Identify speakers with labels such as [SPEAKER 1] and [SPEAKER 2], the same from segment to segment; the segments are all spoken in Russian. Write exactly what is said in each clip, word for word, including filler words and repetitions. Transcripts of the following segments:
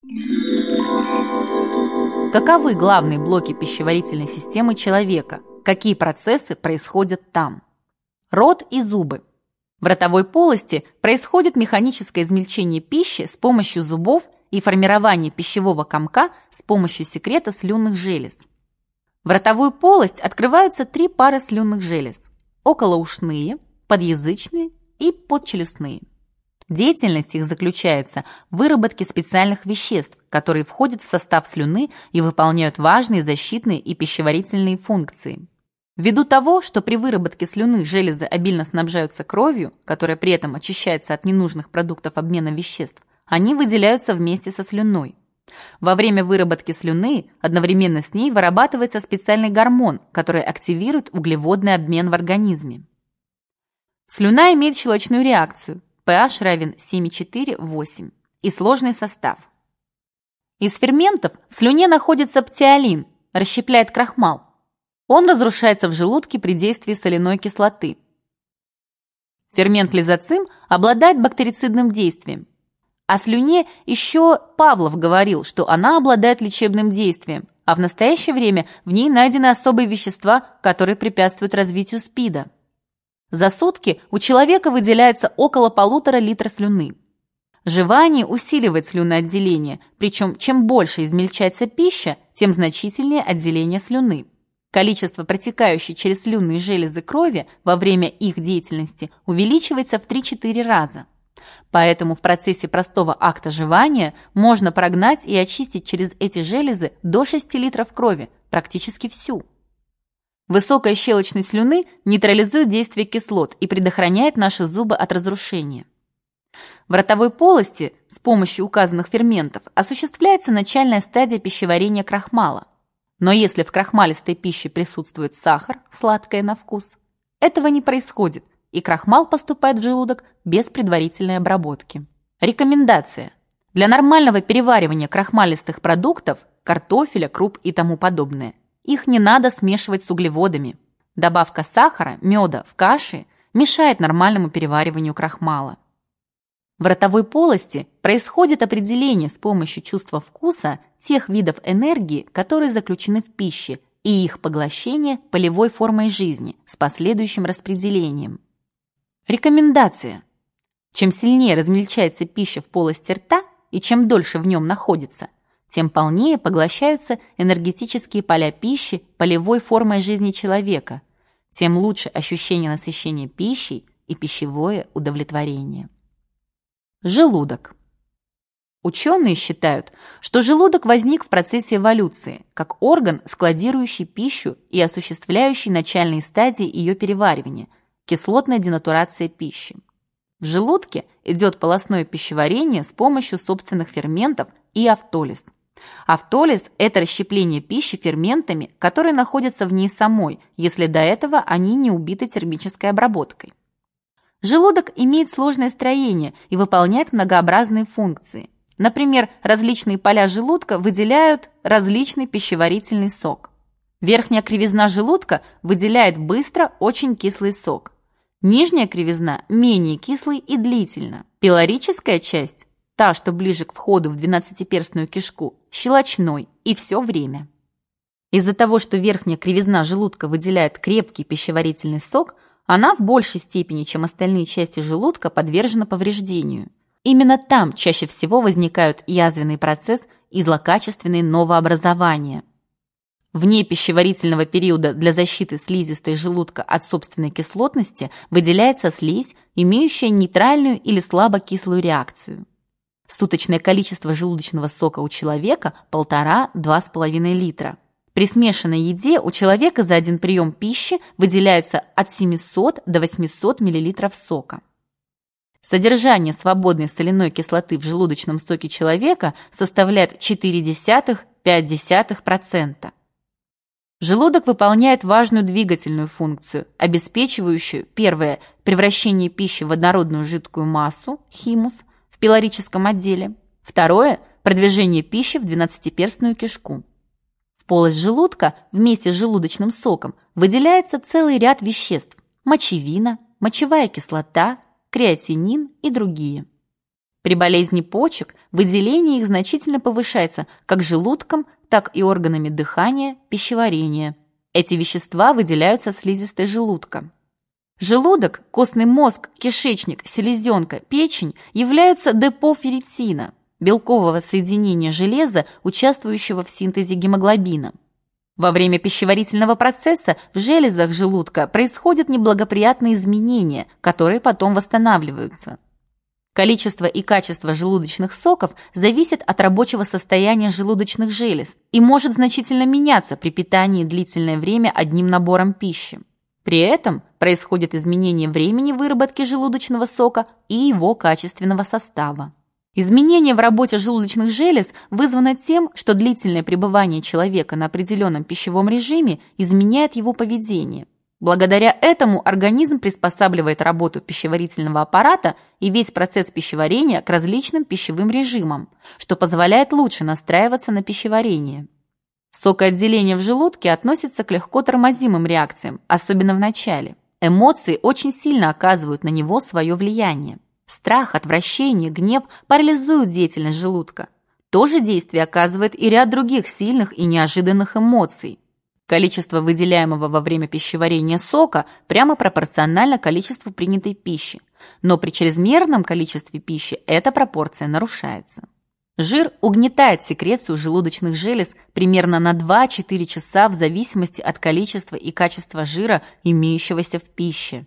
[SPEAKER 1] Каковы главные блоки пищеварительной системы человека? Какие процессы происходят там? Рот и зубы. В ротовой полости происходит механическое измельчение пищи с помощью зубов и формирование пищевого комка с помощью секрета слюнных желез. В ротовую полость открываются три пары слюнных желез – околоушные, подъязычные и подчелюстные. Деятельность их заключается в выработке специальных веществ, которые входят в состав слюны и выполняют важные защитные и пищеварительные функции. Ввиду того, что при выработке слюны железы обильно снабжаются кровью, которая при этом очищается от ненужных продуктов обмена веществ, они выделяются вместе со слюной. Во время выработки слюны одновременно с ней вырабатывается специальный гормон, который активирует углеводный обмен в организме. Слюна имеет щелочную реакцию, pH равен семь и четыре — восемь, и сложный состав. Из ферментов в слюне находится птиолин, расщепляет крахмал. Он разрушается в желудке при действии соляной кислоты. Фермент лизоцим обладает бактерицидным действием. О слюне еще Павлов говорил, что она обладает лечебным действием, а в настоящее время в ней найдены особые вещества, которые препятствуют развитию СПИДа. За сутки у человека выделяется около полутора литра слюны. Жевание усиливает слюноотделение, причем чем больше измельчается пища, тем значительнее отделение слюны. Количество протекающей через слюнные железы крови во время их деятельности увеличивается в три-четыре раза. Поэтому в процессе простого акта жевания можно прогнать и очистить через эти железы до шести литров крови, практически всю. Высокая щелочность слюны нейтрализует действие кислот и предохраняет наши зубы от разрушения. В ротовой полости с помощью указанных ферментов осуществляется начальная стадия пищеварения крахмала. Но если в крахмалистой пище присутствует сахар, сладкое на вкус, этого не происходит, и крахмал поступает в желудок без предварительной обработки. Рекомендация. Для нормального переваривания крахмалистых продуктов, картофеля, круп и тому подобное, их не надо смешивать с углеводами. Добавка сахара, меда в каши мешает нормальному перевариванию крахмала. В ротовой полости происходит определение с помощью чувства вкуса тех видов энергии, которые заключены в пище, и их поглощение полевой формой жизни с последующим распределением. Рекомендация. Чем сильнее размельчается пища в полости рта и чем дольше в нем находится, тем полнее поглощаются энергетические поля пищи полевой формой жизни человека, тем лучше ощущение насыщения пищей и пищевое удовлетворение. Желудок. Ученые считают, что желудок возник в процессе эволюции, как орган, складирующий пищу и осуществляющий начальные стадии ее переваривания, кислотная денатурация пищи. В желудке идет полостное пищеварение с помощью собственных ферментов и автолиз. Автолиз – это расщепление пищи ферментами, которые находятся в ней самой, если до этого они не убиты термической обработкой. Желудок имеет сложное строение и выполняет многообразные функции. Например, различные поля желудка выделяют различный пищеварительный сок. Верхняя кривизна желудка выделяет быстро очень кислый сок. Нижняя кривизна менее кислый и длительно. Пилорическая часть, та, что ближе к входу в двенадцатиперстную кишку, щелочной и все время. Из-за того, что верхняя кривизна желудка выделяет крепкий пищеварительный сок, она в большей степени, чем остальные части желудка, подвержена повреждению. Именно там чаще всего возникают язвенный процесс и злокачественные новообразования. Вне пищеварительного периода для защиты слизистой желудка от собственной кислотности выделяется слизь, имеющая нейтральную или слабокислую реакцию. Суточное количество желудочного сока у человека – полтора-два с половиной литра. При смешанной еде у человека за один прием пищи выделяется от семисот до восьмисот миллилитров сока. Содержание свободной соляной кислоты в желудочном соке человека составляет четыре десятых — пять десятых процента. Желудок выполняет важную двигательную функцию, обеспечивающую, первое, превращение пищи в однородную жидкую массу, химус, в пилорическом отделе, второе, продвижение пищи в двенадцатиперстную кишку. В полость желудка вместе с желудочным соком выделяется целый ряд веществ – мочевина, мочевая кислота, креатинин и другие. При болезни почек выделение их значительно повышается как желудком, так и органами дыхания, пищеварения. Эти вещества выделяются слизистой желудка. Желудок, костный мозг, кишечник, селезенка, печень являются депо ферритина, белкового соединения железа, участвующего в синтезе гемоглобина. Во время пищеварительного процесса в железах желудка происходят неблагоприятные изменения, которые потом восстанавливаются. Количество и качество желудочных соков зависит от рабочего состояния желудочных желез и может значительно меняться при питании длительное время одним набором пищи. При этом происходит изменение времени выработки желудочного сока и его качественного состава. Изменение в работе желудочных желез вызвано тем, что длительное пребывание человека на определенном пищевом режиме изменяет его поведение. Благодаря этому организм приспосабливает работу пищеварительного аппарата и весь процесс пищеварения к различным пищевым режимам, что позволяет лучше настраиваться на пищеварение. Сокоотделение в желудке относится к легко тормозимым реакциям, особенно в начале. Эмоции очень сильно оказывают на него свое влияние. Страх, отвращение, гнев парализуют деятельность желудка. То же действие оказывает и ряд других сильных и неожиданных эмоций. Количество выделяемого во время пищеварения сока прямо пропорционально количеству принятой пищи, но при чрезмерном количестве пищи эта пропорция нарушается. Жир угнетает секрецию желудочных желез примерно на два-четыре часа в зависимости от количества и качества жира, имеющегося в пище.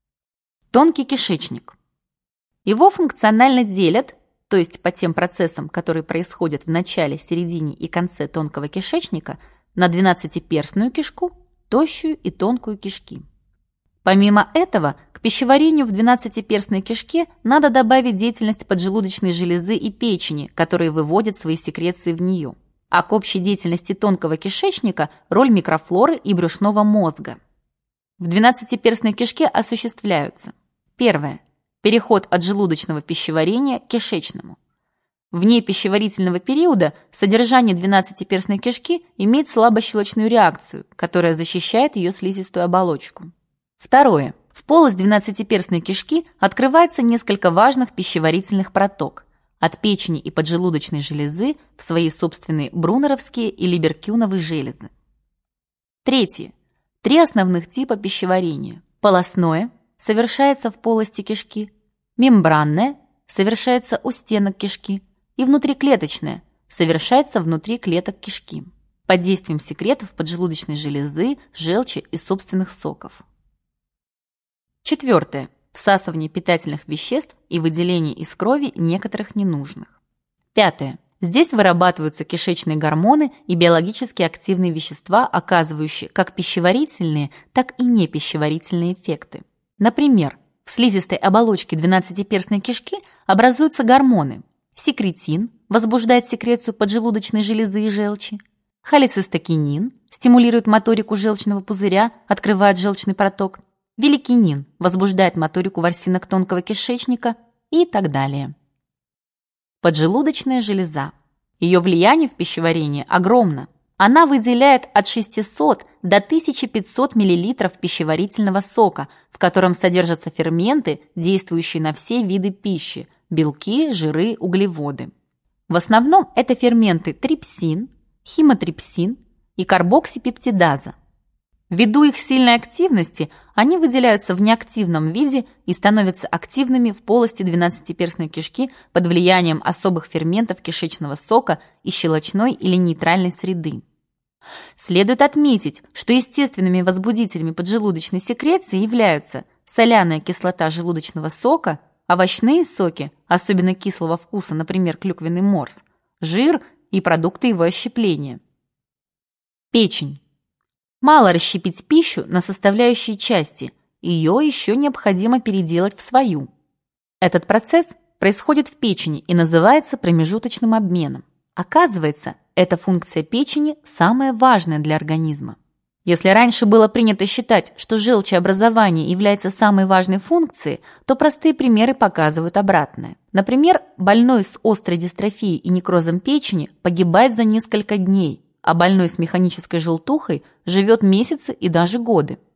[SPEAKER 1] Тонкий кишечник. Его функционально делят, то есть по тем процессам, которые происходят в начале, середине и конце тонкого кишечника, на двенадцатиперстную кишку, тощую и тонкую кишки. Помимо этого, к пищеварению в двенадцатиперстной кишке надо добавить деятельность поджелудочной железы и печени, которые выводят свои секреции в нее. А к общей деятельности тонкого кишечника роль микрофлоры и брюшного мозга. В двенадцатиперстной кишке осуществляются: первое. Переход от желудочного пищеварения к кишечному. Вне пищеварительного периода содержание двенадцатиперстной кишки имеет слабощелочную реакцию, которая защищает ее слизистую оболочку. Второе. В полость двенадцатиперстной кишки открывается несколько важных пищеварительных проток от печени и поджелудочной железы в свои собственные брунеровские и либеркюновые железы. Третье. Три основных типа пищеварения. Полостное совершается в полости кишки, мембранное совершается у стенок кишки и внутриклеточное совершается внутри клеток кишки под действием секретов поджелудочной железы, желчи и собственных соков. Четвертое. Всасывание питательных веществ и выделение из крови некоторых ненужных. Пятое. Здесь вырабатываются кишечные гормоны и биологически активные вещества, оказывающие как пищеварительные, так и непищеварительные эффекты. Например, в слизистой оболочке двенадцатиперстной кишки образуются гормоны. Секретин возбуждает секрецию поджелудочной железы и желчи. Холецистокинин стимулирует моторику желчного пузыря, открывает желчный проток. Великинин возбуждает моторику ворсинок тонкого кишечника и так далее. Поджелудочная железа. Ее влияние в пищеварении огромно. Она выделяет от шестисот до тысячи пятисот миллилитров пищеварительного сока, в котором содержатся ферменты, действующие на все виды пищи – белки, жиры, углеводы. В основном это ферменты трипсин, химотрипсин и карбоксипептидаза. Ввиду их сильной активности они выделяются в неактивном виде и становятся активными в полости двенадцатиперстной кишки под влиянием особых ферментов кишечного сока и щелочной или нейтральной среды. Следует отметить, что естественными возбудителями поджелудочной секреции являются соляная кислота желудочного сока, овощные соки, особенно кислого вкуса, например, клюквенный морс, жир и продукты его расщепления. Печень. Мало расщепить пищу на составляющие части, ее еще необходимо переделать в свою. Этот процесс происходит в печени и называется промежуточным обменом. Оказывается, эта функция печени самая важная для организма. Если раньше было принято считать, что желчеобразование является самой важной функцией, то простые примеры показывают обратное. Например, больной с острой дистрофией и некрозом печени погибает за несколько дней, а больной с механической желтухой живет месяцы и даже годы.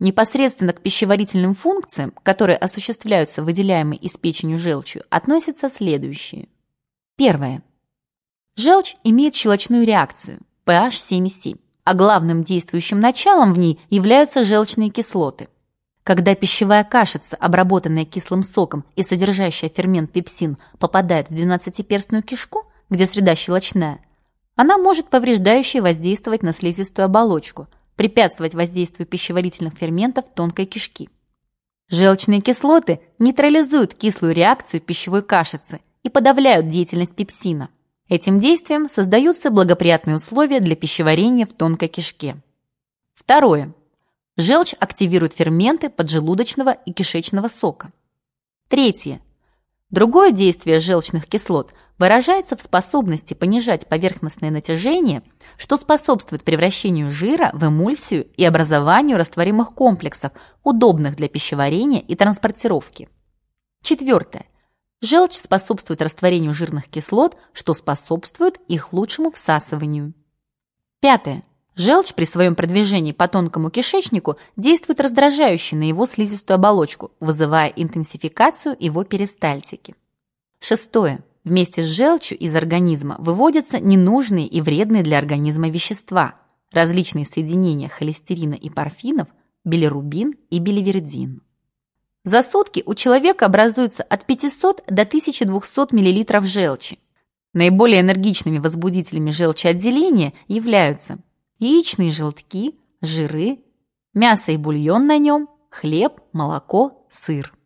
[SPEAKER 1] Непосредственно к пищеварительным функциям, которые осуществляются выделяемой из печени желчью, относятся следующие. Первое. Желчь имеет щелочную реакцию pH семь и семь, а главным действующим началом в ней являются желчные кислоты. Когда пищевая кашица, обработанная кислым соком и содержащая фермент пепсин, попадает в двенадцатиперстную кишку, где среда щелочная, она может повреждающе воздействовать на слизистую оболочку, препятствовать воздействию пищеварительных ферментов тонкой кишки. Желчные кислоты нейтрализуют кислую реакцию пищевой кашицы и подавляют деятельность пепсина. Этим действием создаются благоприятные условия для пищеварения в тонкой кишке. Второе. Желчь активирует ферменты поджелудочного и кишечного сока. Третье. Другое действие желчных кислот выражается в способности понижать поверхностное натяжение, что способствует превращению жира в эмульсию и образованию растворимых комплексов, удобных для пищеварения и транспортировки. Четвертое. Желчь способствует растворению жирных кислот, что способствует их лучшему всасыванию. Пятое. Желчь при своем продвижении по тонкому кишечнику действует раздражающе на его слизистую оболочку, вызывая интенсификацию его перистальтики. Шестое. Вместе с желчью из организма выводятся ненужные и вредные для организма вещества, различные соединения холестерина и порфинов, билирубин и биливердин. За сутки у человека образуется от пятисот до тысячи двухсот миллилитров желчи. Наиболее энергичными возбудителями желчеотделения являются яичные желтки, жиры, мясо и бульон на нем, хлеб, молоко, сыр.